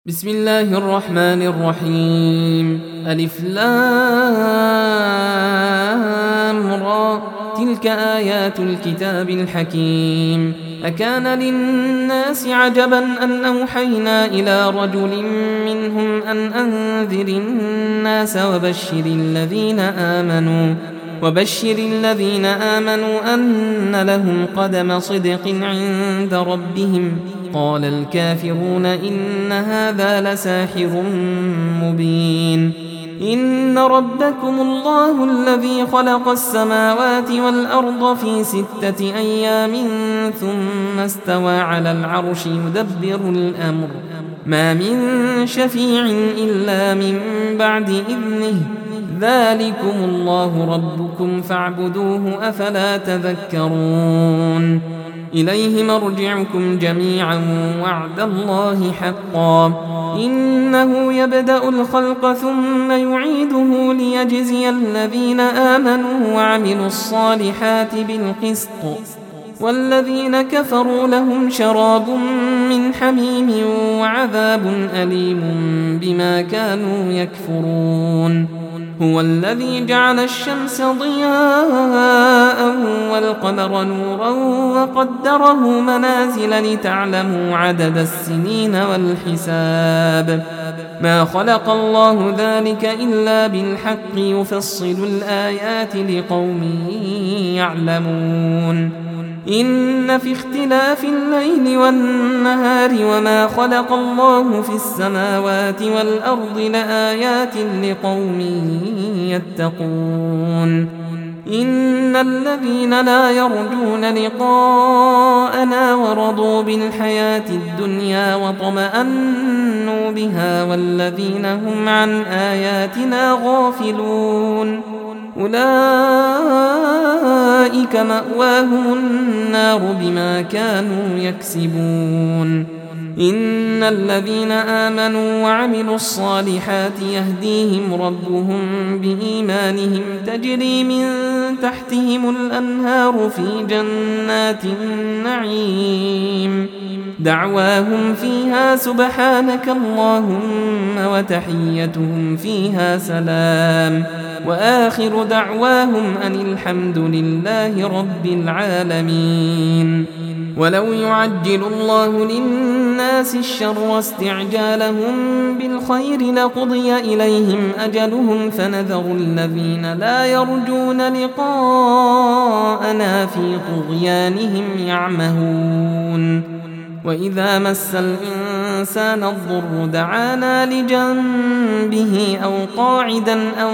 بسم الله الرحمن الرحيم. ألف لام را، تلك آيات الكتاب الحكيم. أكان للناس عجبا أن أوحينا إلى رجل منهم أن أنذر الناس وبشر الذين آمنوا أن لهم قدم صدق عند ربهم. قال الكافرون إن هذا لساحر مبين. إن ربكم الله الذي خلق السماوات والأرض في 6 أيام ثم استوى على العرش يدبر الأمر، ما من شفيع إلا من بعد إذنه، ذلكم الله ربكم فاعبدوه أفلا تذكرون. إليه مرجعكم جميعا وعد الله حقا، إنه يبدأ الخلق ثم يعيده ليجزي الذين آمنوا وعملوا الصالحات بالقسط، والذين كفروا لهم شراب من حميم وعذاب أليم بما كانوا يكفرون. هو الذي جعل الشمس ضياء والقمر نورا وقدره منازل لتعلموا عدد السنين والحساب، ما خلق الله ذلك إلا بالحق يفصل الآيات لقوم يعلمون. إن في اختلاف الليل والنهار وما خلق الله في السماوات والأرض لآيات لقوم يتقون. إن الذين لا يرجون لقاءنا ورضوا بالحياة الدنيا واطمأنوا بها والذين هم عن آياتنا غافلون أولئك مأواهم النار بما كانوا يكسبون. إن الذين آمنوا وعملوا الصالحات يهديهم ربهم بإيمانهم تجري من تحتهم الأنهار في جنات النعيم، دعواهم فيها سبحانك اللهم وتحيتهم فيها سلام، وآخر دعواهم أن الحمد لله رب العالمين. ولو يعجل الله للناس الشر استعجالهم بالخير لقضي إليهم أجلهم فنذر الذين لا يرجون لقاءنا في طغيانهم يعمهون. وإذا مس الإنسان الضر دعانا لجنبه أو قاعدا أو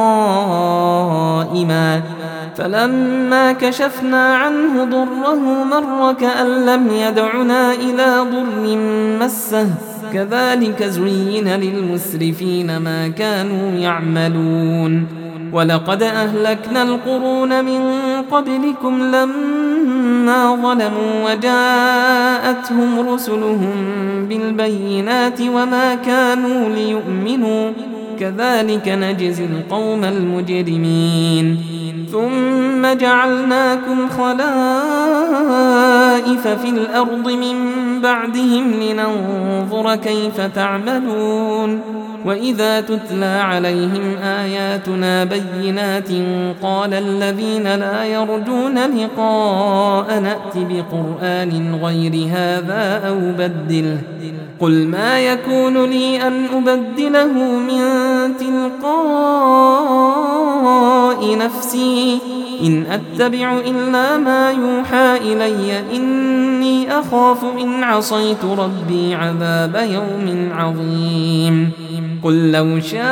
قائما، فلما كشفنا عنه ضره مر كأن لم يدعنا إلى ضر مسه، كذلك زين للمسرفين ما كانوا يعملون. ولقد أهلكنا القرون من قبلكم لما ظلموا وجاءتهم رسلهم بالبينات وما كانوا ليؤمنوا، كذلك نجزي القوم المجرمين. ثم جعلناكم خلائف في الأرض من بعدهم لننظر كيف تعملون. وإذا تتلى عليهم آياتنا بينات قال الذين لا يرجون لقاء نأت بقرآن غير هذا أو بدله، قل ما يكون لي أن أبدله من تلقاء نفسي إن أتبع إلا ما يوحى إلي إني أخاف إن عصيت ربي عذاب يوم عظيم. قل لو شاء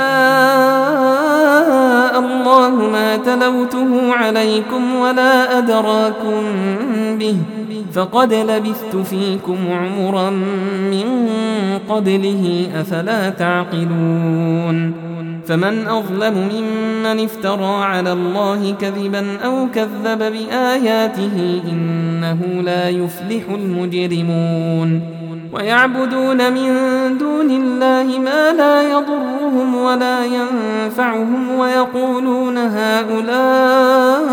الله ما تلوته عليكم ولا أدراكم به، فقد لبثت فيكم عمرا من قبله أفلا تعقلون. فمن أظلم ممن افترى على الله كذبا أو كذب بآياته إنه لا يفلح المجرمون. ويعبدون من دون الله ما لا يضرهم ولا ينفعهم ويقولون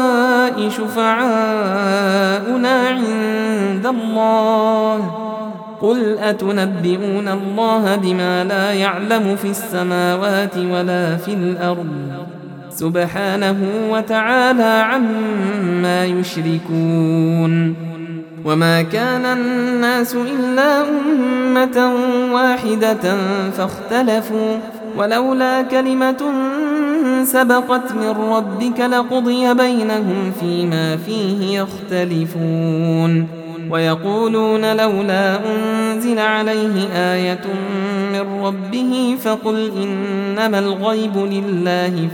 هؤلاء شفعاؤنا عند الله قل أتنبئون الله بما لا يعلم في السماوات ولا في الأرض سبحانه وتعالى عما يشركون وما كان الناس إلا أمة واحدة فاختلفوا ولولا كلمة سبقت من ربك لقضي بينهم فيما فيه يختلفون ويقولون لولا أنزل عليه آية من ربه فقل إنما الغيب لله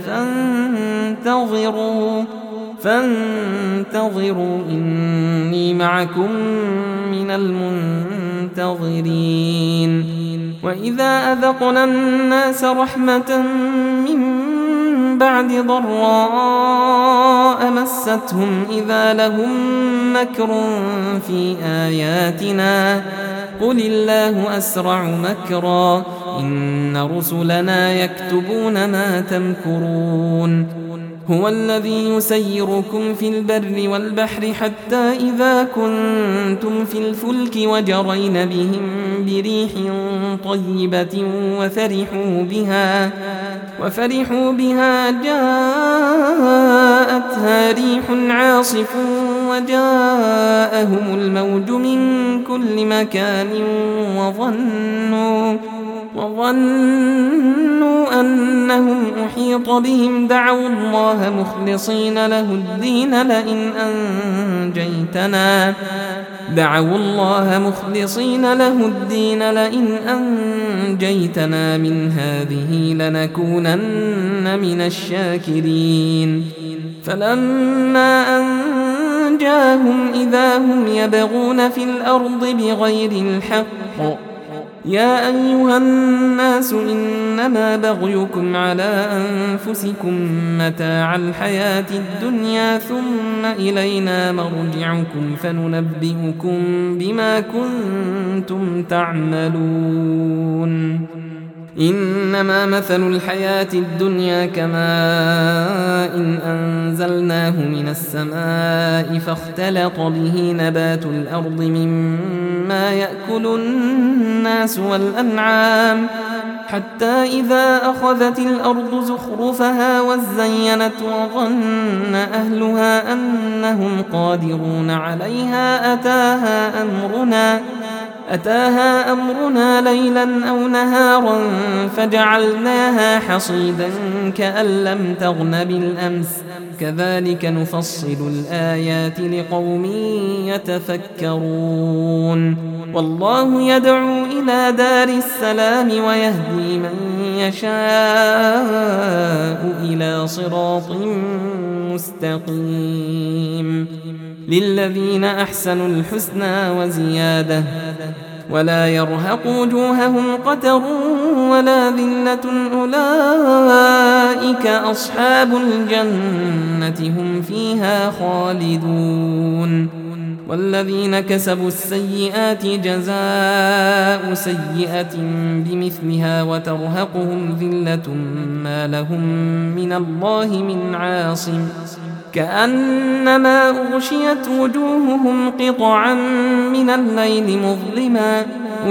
فانتظروا إني معكم من المنتظرين وإذا أذقنا الناس رحمة من بعد ضراء مستهم إذا لهم مكر في آياتنا قل الله أسرع مكرا إن رسلنا يكتبون ما تمكرون هو الذي يسيركم في البر والبحر حتى إذا كنتم في الفلك وجرين بهم بريح طيبة وفرحوا بها جاءتها ريح عاصف وجاءهم الموج من كل مكان وظنوا أنهم أحيط بهم دعوا الله مخلصين له الدين لئن أنجيتنا من هذه لنكونن من الشاكرين فلما أنجاهم إذا هم يبغون في الأرض بغير الحق يا أيها الناس إنما بغيكم على أنفسكم متاع الحياة الدنيا ثم إلينا مرجعكم فننبئكم بما كنتم تعملون إنما مثل الحياة الدنيا كماء إن أنزلناه من السماء فاختلط به نبات الأرض مما يأكل الناس والأنعام حتى إذا أخذت الأرض زخرفها وزينت وظن أهلها أنهم قادرون عليها أتاها أمرنا ليلا أو نهارا فجعلناها حصيدا كأن لم تغن بالأمس كذلك نفصل الآيات لقوم يتفكرون والله يدعو إلى دار السلام ويهدي من يشاء إلى صراط مستقيم للذين أحسنوا الحسنى وزيادة ولا يرهق وجوههم قتر ولا ذلة أولئك أصحاب الجنة هم فيها خالدون والذين كسبوا السيئات جزاء سيئة بمثلها وترهقهم ذلة ما لهم من الله من عاصم كأنما أغشيت وجوههم قطعا من الليل مظلما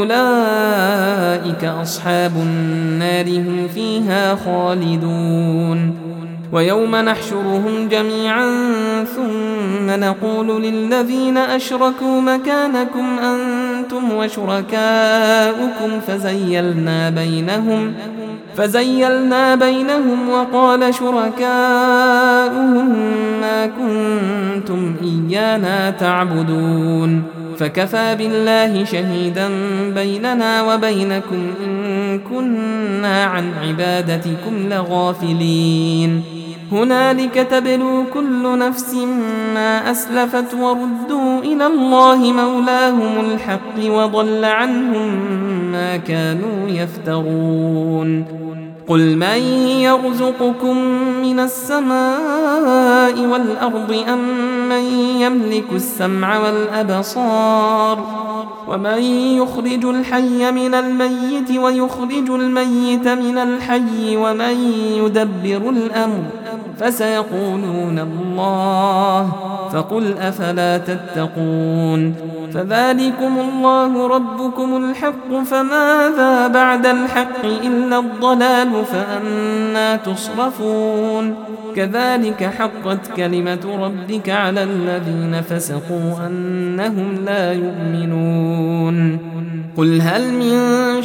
أولئك أصحاب النار هم فيها خالدون ويوم نحشرهم جميعا ثم نقول للذين أشركوا مكانكم أنتم وشركاؤكم فزيلنا بينهم وقال شركاؤهم ما كنتم إيانا تعبدون فكفى بالله شهيدا بيننا وبينكم إن كنا عن عبادتكم لغافلين هنالك تبلو كل نفس ما أسلفت وردوا إلى الله مولاهم الحق وضل عنهم ما كانوا يفترون قل من يرزقكم من السماء والأرض أم من يملك السمع والأبصار ومن يخرج الحي من الميت ويخرج الميت من الحي ومن يدبر الأمر فسيقولون الله، فقل أفلا تتقون. فذلكم الله ربكم الحق، فماذا بعد الحق إلا الضلال، فأنى تصرفون. كذلك حقت كلمة ربك على الذين فسقوا أنهم لا يؤمنون. قل هل من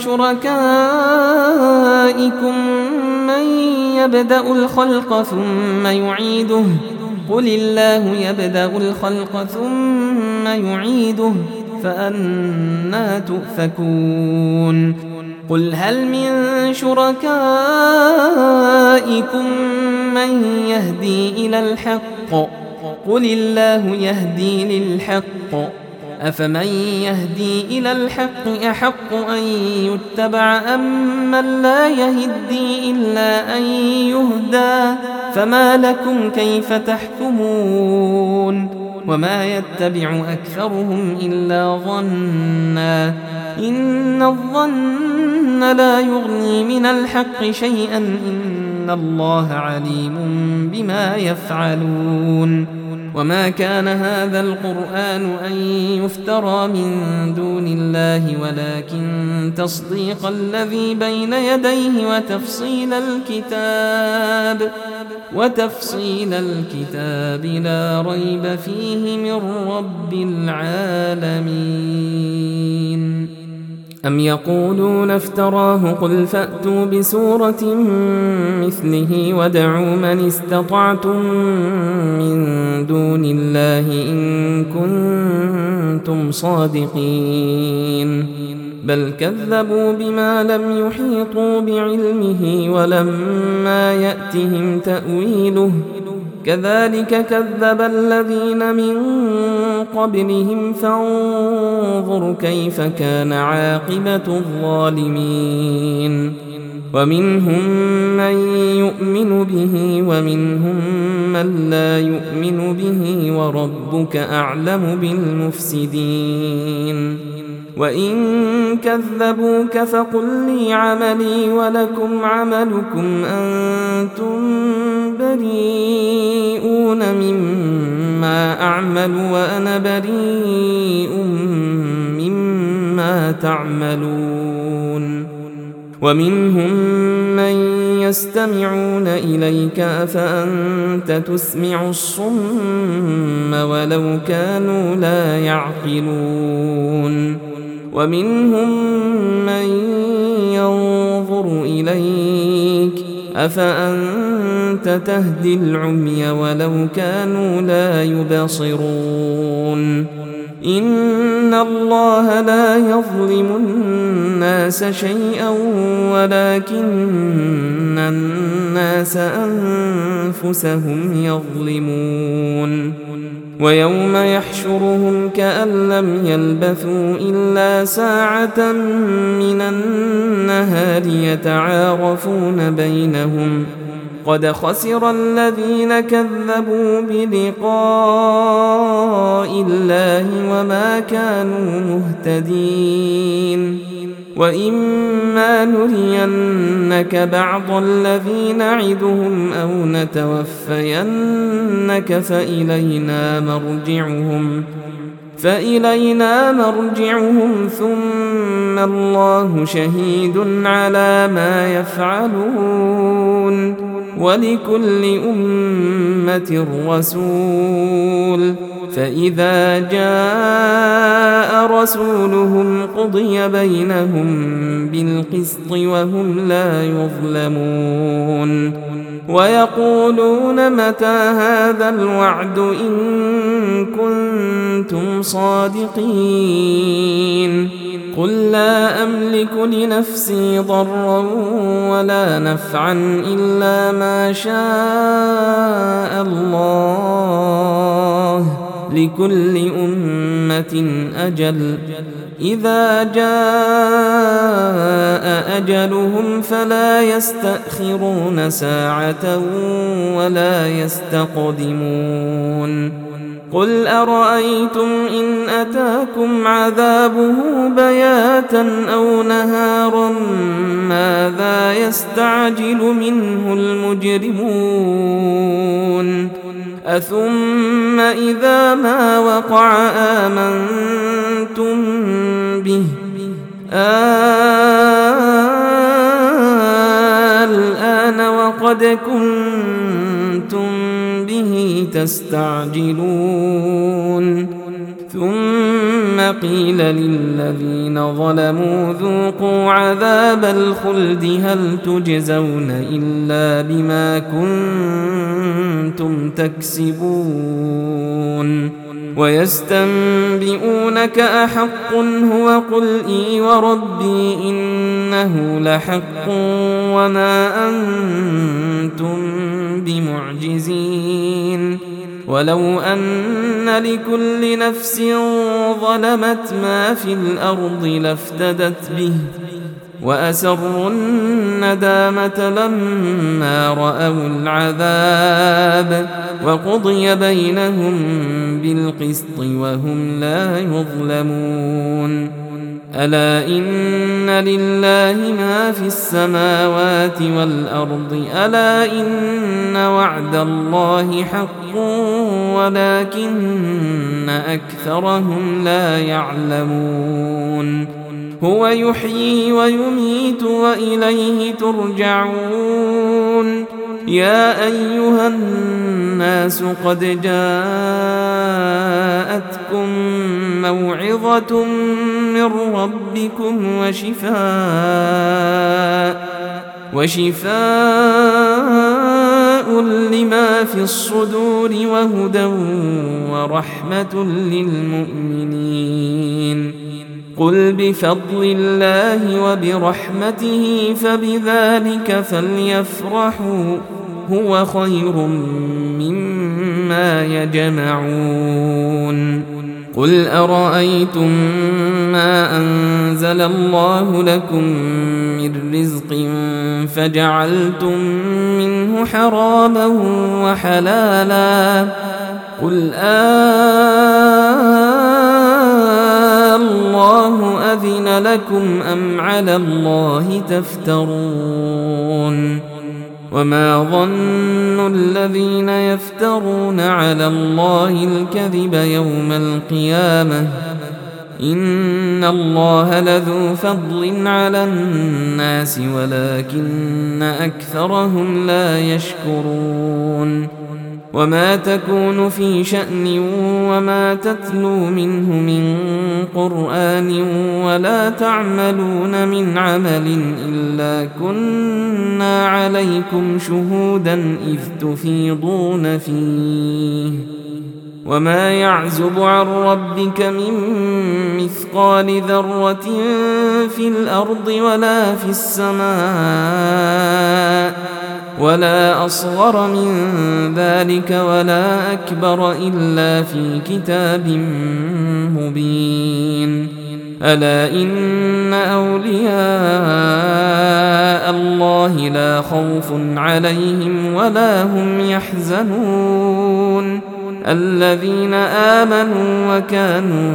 شركائكم من يبدأ الخلق ثم يعيده؟ قل الله يبدأ الخلق ثم يعيده، فأنى تؤفكون. قل هل من شركائكم من يهدي إلى الحق؟ قل الله يهدي للحق، أفمن يهدي إلى الحق أحق أن يتبع أم من لا يهدي إلا أن يهدى؟ فما لكم كيف تحكمون؟ وما يتبع أكثرهم إلا ظنا، إن الظن لا يغني من الحق شيئا، إن الله عليم بما يفعلون. وما كان هذا القرآن أن يفترى من دون الله، ولكن تصديق الذي بين يديه وتفصيل الكتاب لا ريب فيه من رب العالمين. أم يقولون افتراه؟ قل فأتوا بسورة مثله وادعوا من استطعتم من دون الله إن كنتم صادقين. بل كذبوا بما لم يحيطوا بعلمه ولما يأتهم تأويله، كذلك كذب الذين من قبلهم، فانظر كيف كان عاقبة الظالمين. ومنهم من يؤمن به ومنهم من لا يؤمن به، وربك أعلم بالمفسدين. وإن كذبوك فقل لي عملي ولكم عملكم، أنتم بريئون مما أعمل وأنا بريء مما تعملون. ومنهم من يستمعون إليك، أفأنت تسمع الصم ولو كانوا لا يعقلون. ومنهم من ينظر إليك، أفأنت تهدي العمي ولو كانوا لا يبصرون. إن الله لا يظلم الناس شيئا ولكن الناس أنفسهم يظلمون. ويوم يحشرهم كأن لم يلبثوا إلا ساعة من النهار يتعارفون بينهم، قد خسر الذين كذبوا بلقاء الله وما كانوا مهتدين. وإما نرينك بعض الذي نعدهم أو نتوفينك فإلينا مرجعهم ثم الله شهيد على ما يفعلون. ولكل أمة رسول، فإذا جاء رسولهم قضي بينهم بالقسط وهم لا يظلمون. ويقولون متى هذا الوعد إن كنتم صادقين؟ قل لا أملك لنفسي ضرا ولا نفعا إلا ما شاء الله، لكل أمة أجل، إذا جاء أجلهم فلا يستأخرون ساعة ولا يستقدمون. قل أرأيتم إن أتاكم عذابه بياتا أو نهارا هذا يستعجل منه المجرمون أثم إذا ما وقع آمنتم به الآن وقد كنتم به تستعجلون ثم قيل للذين ظلموا ذوقوا عذاب الخلد هل تجزون إلا بما كنتم تكسبون ويستنبئونك أحق هو قل إي وربي إنه لحق وما أنتم بمعجزين ولو أن لكل نفس ظلمت ما في الأرض لافتدت به وأسروا الندامة لما رأوا العذاب وقضي بينهم بالقسط وهم لا يظلمون ألا إن لله ما في السماوات والأرض ألا إن وعد الله حق ولكن أكثرهم لا يعلمون هو يحيي ويميت وإليه ترجعون يا أيها الناس قد جاءتكم موعظة من ربكم وشفاء لما في الصدور وهدى ورحمة للمؤمنين قل بفضل الله وبرحمته فبذلك فليفرحوا هو خير مما يجمعون قل أرأيتم ما أنزل الله لكم من رزق فجعلتم منه حراما وحلالا قل الله أذن لكم أم على الله تفترون وما ظن الذين يفترون على الله الكذب يوم القيامة إن الله لذو فضل على الناس ولكن أكثرهم لا يشكرون وما تكون في شأن وما تتلو منه من قرآن ولا تعملون من عمل إلا كنا عليكم شهودا إذ تفيضون فيه وما يعزب عن ربك من مثقال ذرة في الأرض ولا في السماء ولا أصغر من ذلك ولا أكبر إلا في كتاب مبين ألا إن أولياء الله لا خوف عليهم ولا هم يحزنون الذين آمنوا وكانوا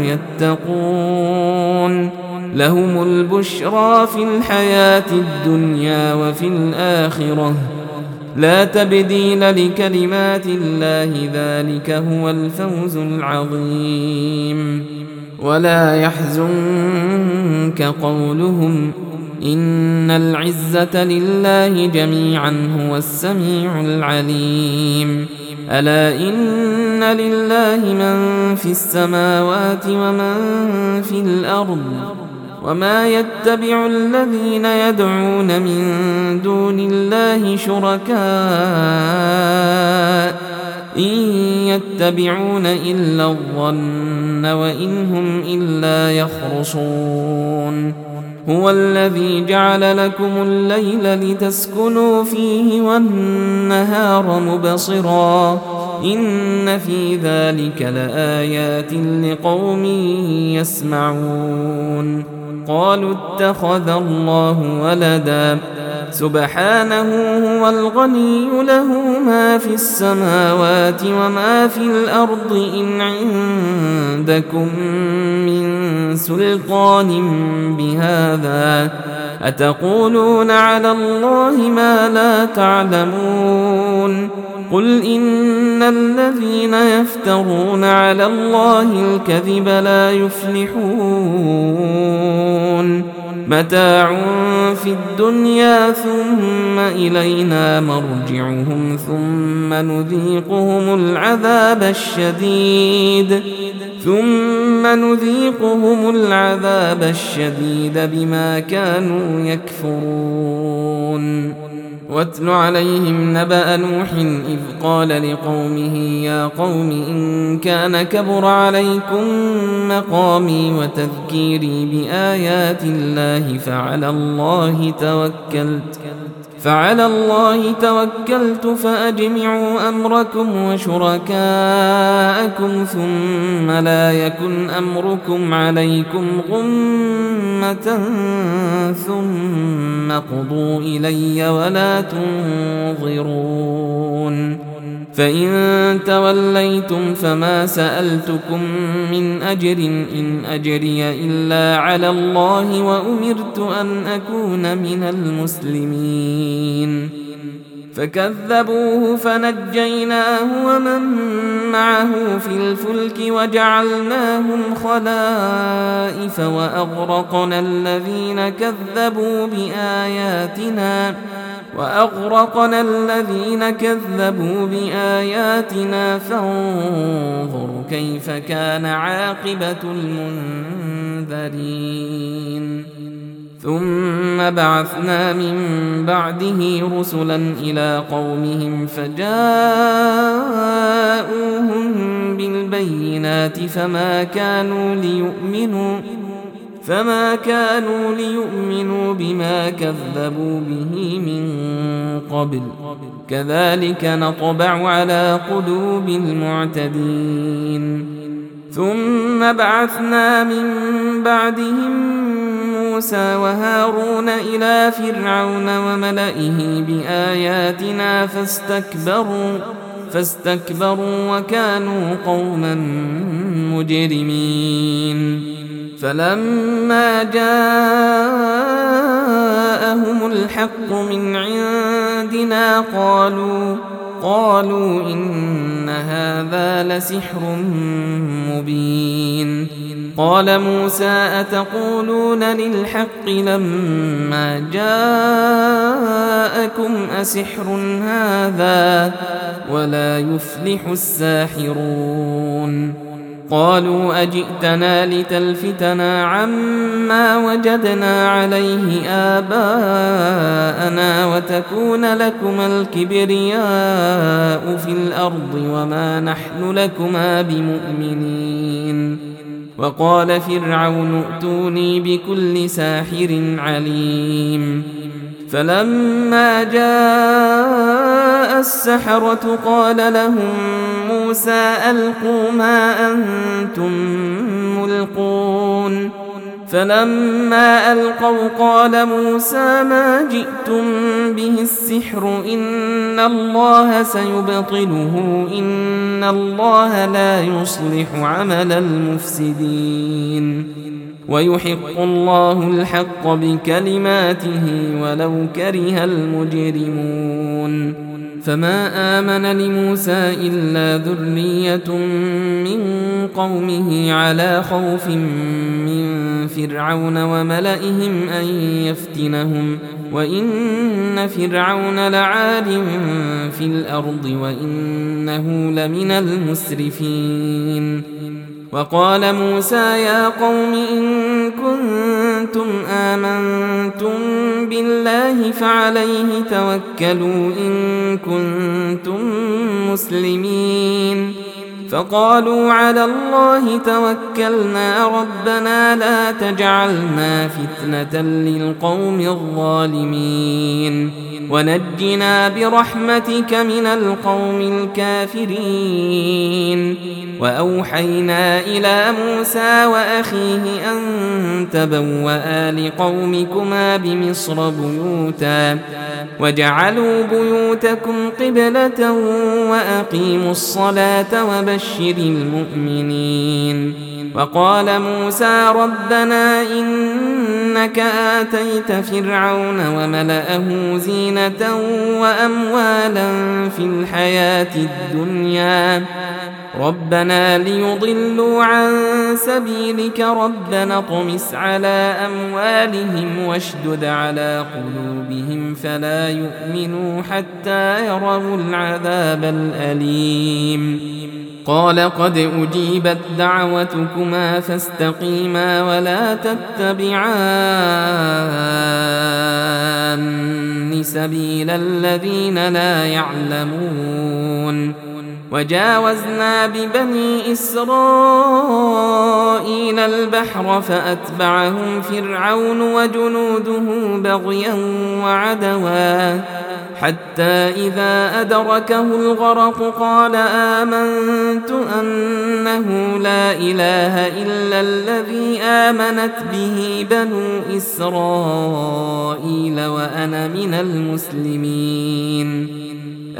يتقون لهم البشرى في الحياة الدنيا وفي الآخرة لا تبديل لكلمات الله ذلك هو الفوز العظيم ولا يحزنك قولهم إن العزة لله جميعا هو السميع العليم ألا إن لله من في السماوات ومن في الأرض وما يتبع الذين يدعون من دون الله شركاء إن يتبعون إلا الظن وإن هم إلا يخرصون هو الذي جعل لكم الليل لتسكنوا فيه والنهار مبصرا إن في ذلك لآيات لقوم يسمعون قالوا اتخذ الله ولدا سبحانه هو الغني له ما في السماوات وما في الأرض إن عندكم من سلطان بهذا أتقولون على الله ما لا تعلمون قل إن الذين يفترون على الله الكذب لا يفلحون متاع في الدنيا ثم إلينا مرجعهم ثم نذيقهم العذاب الشديد بما كانوا يكفرون واتل عليهم نبأ نوح إذ قال لقومه يا قوم إن كان كبر عليكم مقامي وتذكيري بآيات الله فعلى الله توكلت فأجمعوا أمركم وشركاءكم ثم لا يكن أمركم عليكم غمة ثم قضوا إلي ولا تنظرون فإن توليتم فما سألتكم من أجر إن أجري إلا على الله وأمرت أن أكون من المسلمين فكذبوه فنجيناه ومن معه في الفلك وجعلناهم خلائف وأغرقنا الذين كذبوا بآياتنا فانظر كيف كان عاقبة المنذرين ثم بعثنا من بعده رسلا إلى قومهم فجاءوهم بالبينات فما كانوا ليؤمنوا بما كذبوا به من قبل كذلك نطبع على قلوب المعتدين ثم بعثنا من بعدهم موسى وهارون إلى فرعون وملئه بآياتنا فاستكبروا وكانوا قوما مجرمين فلما جاءهم الحق من عندنا قالوا إن هذا لسحر مبين قال موسى أتقولون للحق لما جاءكم أسحر هذا ولا يفلح الساحرون قالوا أجئتنا لتلفتنا عما وجدنا عليه آباءنا وتكون لكما الكبرياء في الأرض وما نحن لكما بمؤمنين وقال فرعون ائتوني بكل ساحر عليم فلما جاء السحرة قال لهم موسى ألقوا ما أنتم ملقون فلما ألقوا قال موسى ما جئتم به السحر إن الله سيبطله إن الله لا يصلح عمل المفسدين ويحق الله الحق بكلماته ولو كره المجرمون فما آمن لموسى إلا ذرية من قومه على خوف من فرعون وملئهم أن يفتنهم وإن فرعون لعال في الأرض وإنه لمن المسرفين وقال موسى يا قوم إن كنتم آمنتم بالله فعليه توكلوا إن كنتم مسلمين فقالوا على الله توكلنا ربنا لا تجعلنا فتنة للقوم الظالمين ونجنا برحمتك من القوم الكافرين. وأوحينا إلى موسى وأخيه أن تبوأ لقومكما بمصر بيوتا وجعلوا بيوتكم قبلة وأقيموا الصلاة وبشر المؤمنين. وقال موسى ربنا إنك آتيت فرعون وملأه زينة وأموالا في الحياة الدنيا ربنا ليضلوا عن سبيلك ربنا اطمس على أموالهم واشدد على قلوبهم فلا يؤمنوا حتى يروا العذاب الأليم. قال قد أجيبت دعوتكما فاستقيما ولا تتبعان سبيل الذين لا يعلمون. وجاوزنا ببني إسرائيل البحر فأتبعهم فرعون وجنوده بغيا وعدوا حتى إذا أدركه الغرق قال آمنت أنه لا إله إلا الذي آمنت به بنو إسرائيل وأنا من المسلمين.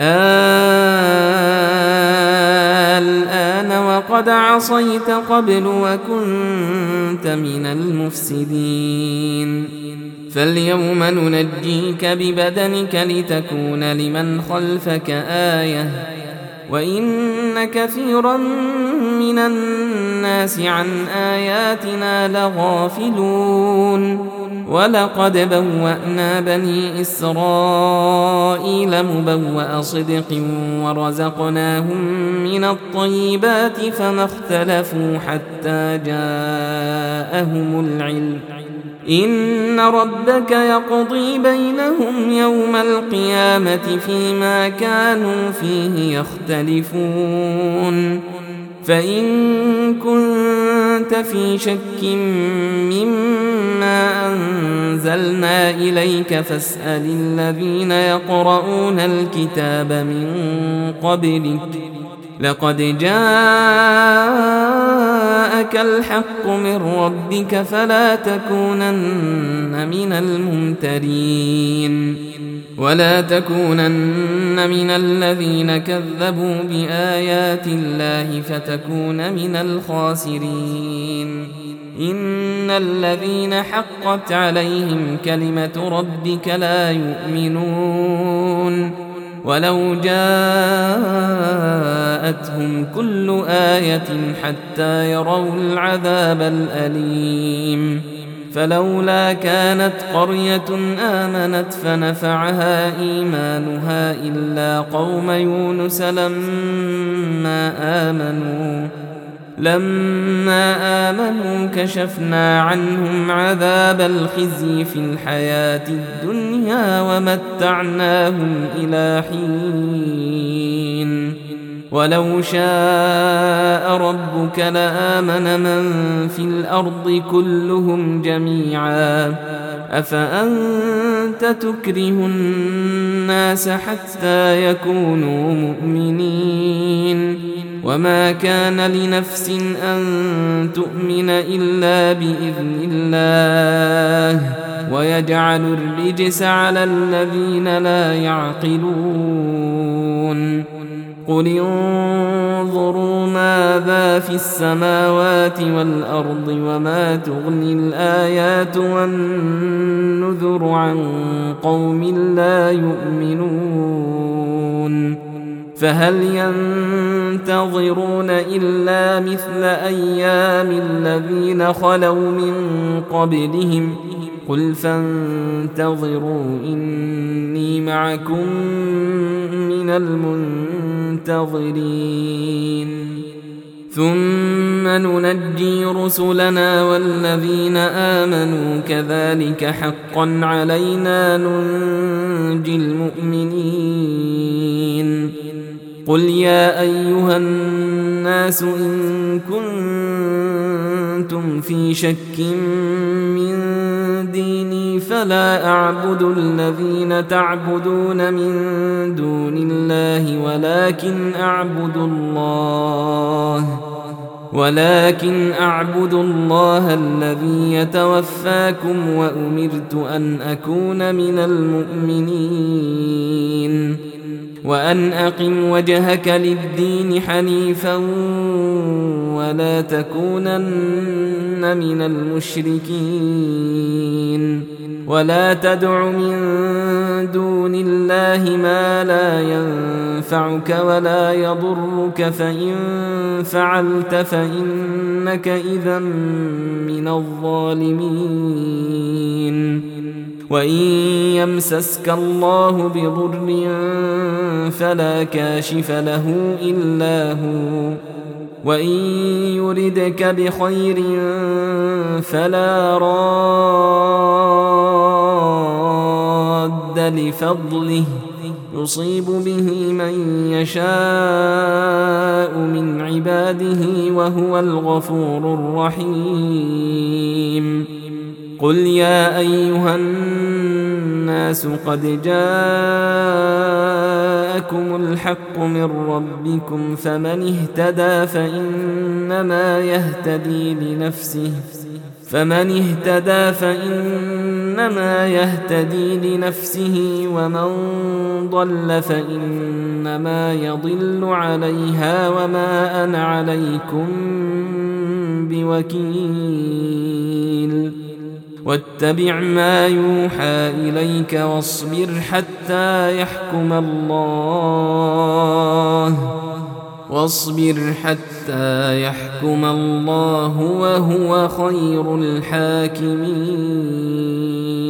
الآن وقد عصيت قبل وكنت من المفسدين. فاليوم ننجيك ببدنك لتكون لمن خلفك آية وإن كثيرا من الناس عن آياتنا لغافلون. ولقد بوأنا بني إسرائيل مبوأ صدق ورزقناهم من الطيبات فما اختلفوا حتى جاءهم العلم إن ربك يقضي بينهم يوم القيامة فيما كانوا فيه يختلفون. فإن كنت في شك مما أنزلنا إليك فاسأل الذين يقرؤون الكتاب من قبلك لقد جاءك الحق من ربك فلا تكونن من الممترين. ولا تكونن من الذين كذبوا بآيات الله فتكون من الخاسرين. إن الذين حقت عليهم كلمة ربك لا يؤمنون ولو جاءتهم كل آية حتى يروا العذاب الأليم. فلولا كانت قرية آمنت فنفعها إيمانها إلا قوم يونس لما آمنوا كشفنا عنهم عذاب الخزي في الحياة الدنيا ومتعناهم إلى حين. ولو شاء ربك لآمن من في الأرض كلهم جميعا أفأنت تكره الناس حتى يكونوا مؤمنين. وما كان لنفس أن تؤمن إلا بإذن الله ويجعل الرجس على الذين لا يعقلون. قل انظروا ماذا في السماوات والأرض وما تغني الآيات والنذر عن قوم لا يؤمنون. فهل ينتظرون إلا مثل أيام الذين خلوا من قبلهم قل فانتظروا إني معكم من المنتظرين. ثم ننجي رسلنا والذين آمنوا كذلك حقا علينا ننجي المؤمنين. قل يا أيها الناس الناس إن كنتم في شك من ديني فلا أعبد الذين تعبدون من دون الله ولكن أعبد الله الذي يتوفاكم وأمرت أن أكون من المؤمنين وأن أقم وجهك للدين حنيفا ولا تكونن من المشركين ولا تدع من دون الله ما لا ينفعك ولا يضرك فإن فعلت فإنك إذا من الظالمين وإن يمسسك الله بضر فلا كاشف له إلا هو وإن يردك بخير فلا راد لفضله يصيب به من يشاء من عباده وهو الغفور الرحيم قل يا أيها الناس قد جاءكم الحق من ربكم فمن اهتدى فإنما يهتدي لنفسه ومن ضل فإنما يضل عليها وما أنا عليكم بوكيل واتبع ما يوحى إليك واصبر حتى يحكم الله وهو خير الحاكمين